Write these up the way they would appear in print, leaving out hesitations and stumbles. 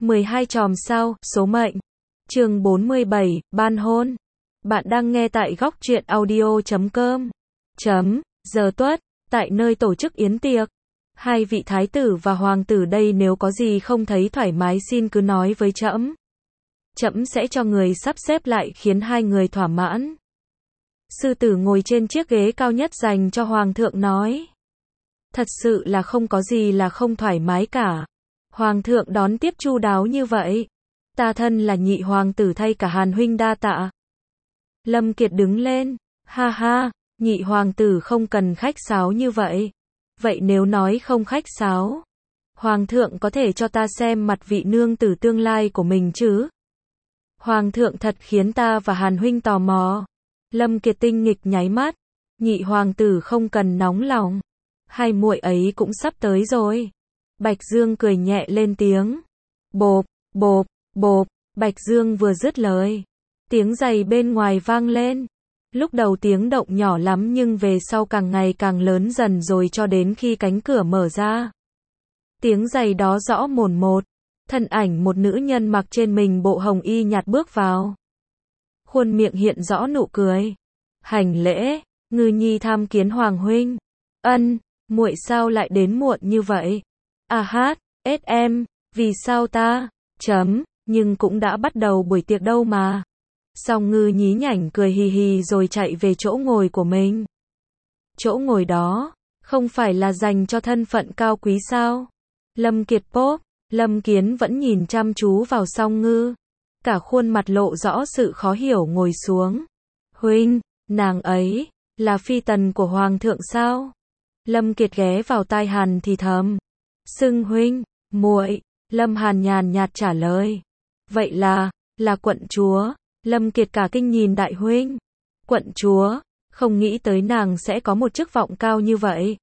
12 chòm sao, số mệnh. Chương 47, ban hôn. Bạn đang nghe tại góc truyện audio.com. Giờ tuất, tại nơi tổ chức yến tiệc. Hai vị thái tử và hoàng tử đây nếu có gì không thấy thoải mái xin cứ nói với trẫm. Trẫm sẽ cho người sắp xếp lại khiến hai người thỏa mãn. Sư tử ngồi trên chiếc ghế cao nhất dành cho hoàng thượng nói. Thật sự là không có gì là không thoải mái cả. Hoàng thượng đón tiếp chu đáo như vậy. Ta thân là nhị hoàng tử thay cả Hàn huynh đa tạ. Lâm Kiệt đứng lên. Ha ha, nhị hoàng tử không cần khách sáo như vậy. Vậy nếu nói không khách sáo, hoàng thượng có thể cho ta xem mặt vị nương tử tương lai của mình chứ? Hoàng thượng thật khiến ta và Hàn huynh tò mò. Lâm Kiệt tinh nghịch nháy mắt. Nhị hoàng tử không cần nóng lòng. Hai muội ấy cũng sắp tới rồi. Bạch Dương cười nhẹ lên tiếng. Bộp, bộp, bộp. Bạch Dương vừa dứt lời, tiếng giày bên ngoài vang lên. Lúc đầu tiếng động nhỏ lắm nhưng về sau càng ngày càng lớn dần rồi cho đến khi cánh cửa mở ra. Tiếng giày đó rõ mồn một. Thân ảnh một nữ nhân mặc trên mình bộ hồng y nhạt bước vào. Khuôn miệng hiện rõ nụ cười. Hành lễ, Ngư Nhi tham kiến hoàng huynh. Ân, muội sao lại đến muộn như vậy? À hát, em, vì sao ta? Nhưng cũng đã bắt đầu buổi tiệc đâu mà. Song Ngư nhí nhảnh cười hì hì rồi chạy về chỗ ngồi của mình. Chỗ ngồi đó, không phải là dành cho thân phận cao quý sao? Lâm Kiệt Pốp, Lâm Kiến vẫn nhìn chăm chú vào Song Ngư. Cả khuôn mặt lộ rõ sự khó hiểu ngồi xuống. Huynh, nàng ấy, là phi tần của hoàng thượng sao? Lâm Kiệt ghé vào tai Hàn thì thầm. Xưng huynh, muội. Lâm Hàn nhàn nhạt trả lời. Vậy là quận chúa. Lâm Kiệt cả kinh nhìn đại huynh. Quận chúa, không nghĩ tới nàng sẽ có một chức vọng cao như vậy.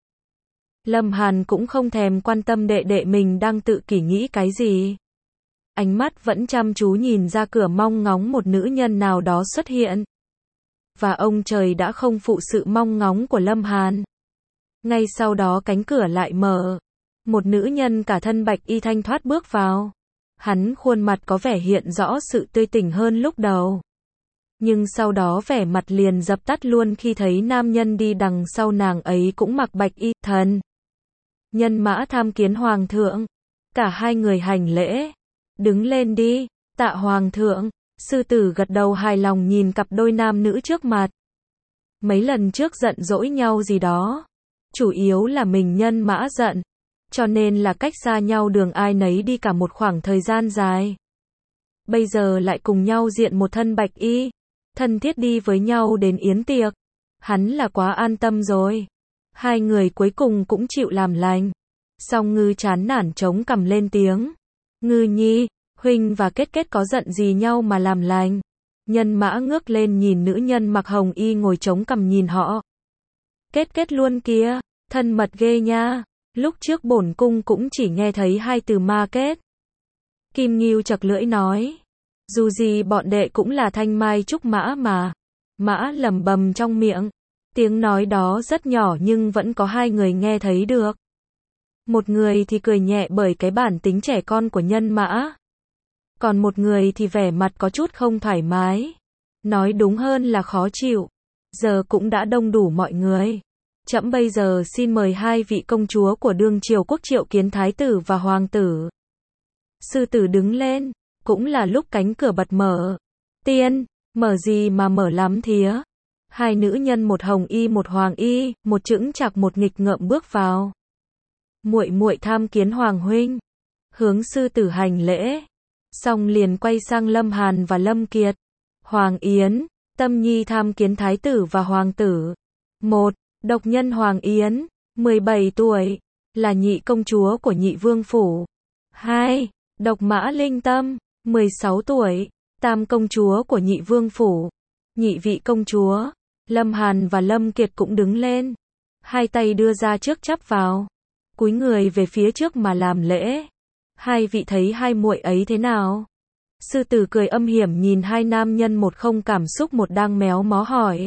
Lâm Hàn cũng không thèm quan tâm đệ đệ mình đang tự kỷ nghĩ cái gì. Ánh mắt vẫn chăm chú nhìn ra cửa mong ngóng một nữ nhân nào đó xuất hiện. Và ông trời đã không phụ sự mong ngóng của Lâm Hàn. Ngay sau đó cánh cửa lại mở. Một nữ nhân cả thân bạch y thanh thoát bước vào. Hắn khuôn mặt có vẻ hiện rõ sự tươi tỉnh hơn lúc đầu. Nhưng sau đó vẻ mặt liền dập tắt luôn khi thấy nam nhân đi đằng sau nàng ấy cũng mặc bạch y. Thần nhân mã tham kiến hoàng thượng. Cả hai người hành lễ. Đứng lên đi, tạ hoàng thượng. Sư tử gật đầu hài lòng nhìn cặp đôi nam nữ trước mặt. Mấy lần trước giận dỗi nhau gì đó. Chủ yếu là mình nhân mã giận. Cho nên là cách xa nhau đường ai nấy đi cả một khoảng thời gian dài. Bây giờ lại cùng nhau diện một thân bạch y. Thân thiết đi với nhau đến yến tiệc. Hắn là quá an tâm rồi. Hai người cuối cùng cũng chịu làm lành. Song Ngư chán nản chống cằm lên tiếng. Ngư Nhi, huynh và Kết có giận gì nhau mà làm lành? Nhân mã ngước lên nhìn nữ nhân mặc hồng y ngồi chống cằm nhìn họ. Kết luôn kia, thân mật ghê nha. Lúc trước bổn cung cũng chỉ nghe thấy hai từ ma kết. Kim Ngưu chật lưỡi nói. Dù gì bọn đệ cũng là thanh mai trúc mã mà. Mã lẩm bẩm trong miệng. Tiếng nói đó rất nhỏ nhưng vẫn có hai người nghe thấy được. Một người thì cười nhẹ bởi cái bản tính trẻ con của nhân mã. Còn một người thì vẻ mặt có chút không thoải mái. Nói đúng hơn là khó chịu. Giờ cũng đã đông đủ mọi người. Trẫm bây giờ xin mời hai vị công chúa của đương triều quốc triệu kiến thái tử và hoàng tử. Sư tử đứng lên, cũng là lúc cánh cửa bật mở. Tiên, mở gì mà mở lắm thía. Hai nữ nhân một hồng y một hoàng y, một chững chạc một nghịch ngợm bước vào. Muội tham kiến hoàng huynh. Hướng sư tử hành lễ. Xong liền quay sang Lâm Hàn và Lâm Kiệt. Hoàng Yến, Tâm Nhi tham kiến thái tử và hoàng tử. Một, độc nhân Hoàng Yến, 17 tuổi, là nhị công chúa của nhị vương phủ. 2. Độc mã Linh Tâm, 16 tuổi, tam công chúa của nhị vương phủ. Nhị vị công chúa, Lâm Hàn và Lâm Kiệt cũng đứng lên. Hai tay đưa ra trước chắp vào. Cúi người về phía trước mà làm lễ. Hai vị thấy hai muội ấy thế nào? Sư tử cười âm hiểm nhìn hai nam nhân một không cảm xúc một đang méo mó hỏi.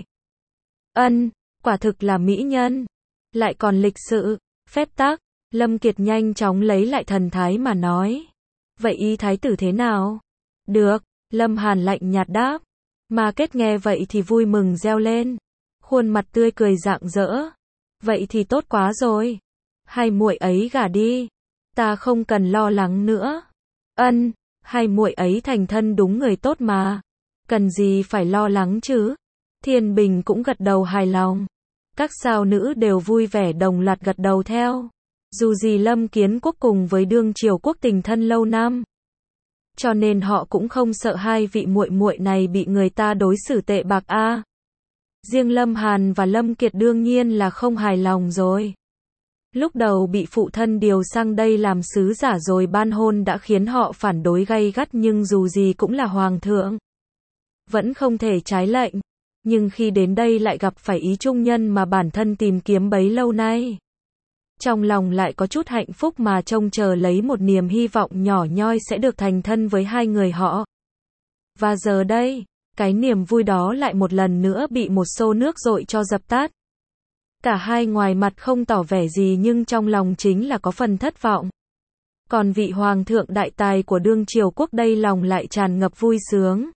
Ân. Quả thực là mỹ nhân, lại còn lịch sự, phép tắc. Lâm Kiệt nhanh chóng lấy lại thần thái mà nói. Vậy ý thái tử thế nào? Được, Lâm Hàn lạnh nhạt đáp. Ma Kết nghe vậy thì vui mừng reo lên, khuôn mặt tươi cười rạng rỡ. Vậy thì tốt quá rồi. Hai muội ấy gả đi, ta không cần lo lắng nữa. Ân, hai muội ấy thành thân đúng người tốt mà, cần gì phải lo lắng chứ? Thiên Bình cũng gật đầu hài lòng. Các sao nữ đều vui vẻ đồng loạt gật đầu theo. Dù gì Lâm Kiến Quốc cùng với Đương Triều Quốc tình thân lâu năm, cho nên họ cũng không sợ hai vị muội muội này bị người ta đối xử tệ bạc a. Riêng Lâm Hàn và Lâm Kiệt đương nhiên là không hài lòng rồi. Lúc đầu bị phụ thân điều sang đây làm sứ giả rồi ban hôn đã khiến họ phản đối gay gắt, nhưng dù gì cũng là hoàng thượng, vẫn không thể trái lệnh. Nhưng khi đến đây lại gặp phải ý trung nhân mà bản thân tìm kiếm bấy lâu nay, trong lòng lại có chút hạnh phúc mà trông chờ lấy một niềm hy vọng nhỏ nhoi sẽ được thành thân với hai người họ. Và giờ đây, cái niềm vui đó lại một lần nữa bị một xô nước dội cho dập tắt. Cả hai ngoài mặt không tỏ vẻ gì nhưng trong lòng chính là có phần thất vọng. Còn vị hoàng thượng đại tài của Đương Triều Quốc đây lòng lại tràn ngập vui sướng.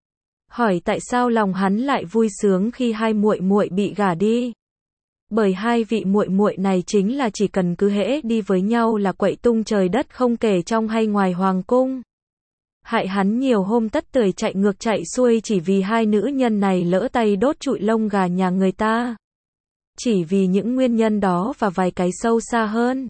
Hỏi tại sao lòng hắn lại vui sướng khi hai muội muội bị gả đi? Bởi hai vị muội muội này chính là chỉ cần cứ hễ đi với nhau là quậy tung trời đất không kể trong hay ngoài hoàng cung. Hại hắn nhiều hôm tất tưởi chạy ngược chạy xuôi chỉ vì hai nữ nhân này lỡ tay đốt trụi lông gà nhà người ta. Chỉ vì những nguyên nhân đó và vài cái sâu xa hơn,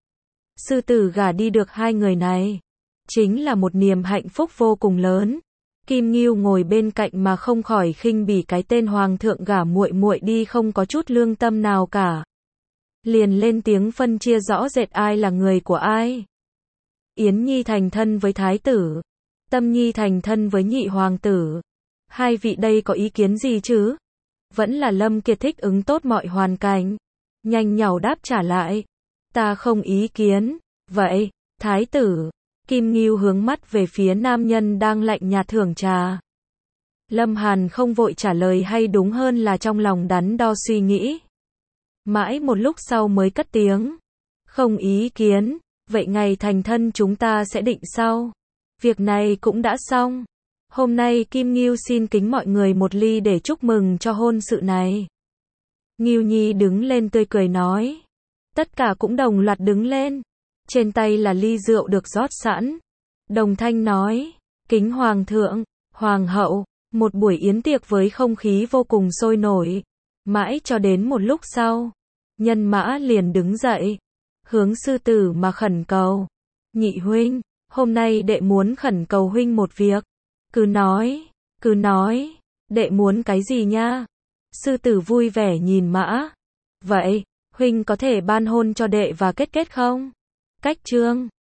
sư tử gả đi được hai người này, chính là một niềm hạnh phúc vô cùng lớn. Kim Ngưu ngồi bên cạnh mà không khỏi khinh bỉ cái tên hoàng thượng gả muội muội đi không có chút lương tâm nào cả. Liền lên tiếng phân chia rõ rệt ai là người của ai. Yến Nhi thành thân với thái tử, Tâm Nhi thành thân với nhị hoàng tử. Hai vị đây có ý kiến gì chứ? Vẫn là Lâm Kiệt thích ứng tốt mọi hoàn cảnh, nhanh nhảu đáp trả lại. Ta không ý kiến. Vậy, thái tử. Kim Ngưu hướng mắt về phía nam nhân đang lạnh nhạt thưởng trà. Lâm Hàn không vội trả lời, hay đúng hơn là trong lòng đắn đo suy nghĩ. Mãi một lúc sau mới cất tiếng. Không ý kiến. Vậy ngày thành thân chúng ta sẽ định sau. Việc này cũng đã xong. Hôm nay Kim Ngưu xin kính mọi người một ly để chúc mừng cho hôn sự này. Ngưu Nhi đứng lên tươi cười nói. Tất cả cũng đồng loạt đứng lên. Trên tay là ly rượu được rót sẵn. Đồng thanh nói. Kính hoàng thượng, hoàng hậu. Một buổi yến tiệc với không khí vô cùng sôi nổi. Mãi cho đến một lúc sau, Nhân Mã liền đứng dậy, hướng sư tử mà khẩn cầu. Nhị huynh, hôm nay đệ muốn khẩn cầu huynh một việc. Cứ nói, đệ muốn cái gì nha? Sư tử vui vẻ nhìn Mã. Vậy, huynh có thể ban hôn cho đệ và kết không? Cách chương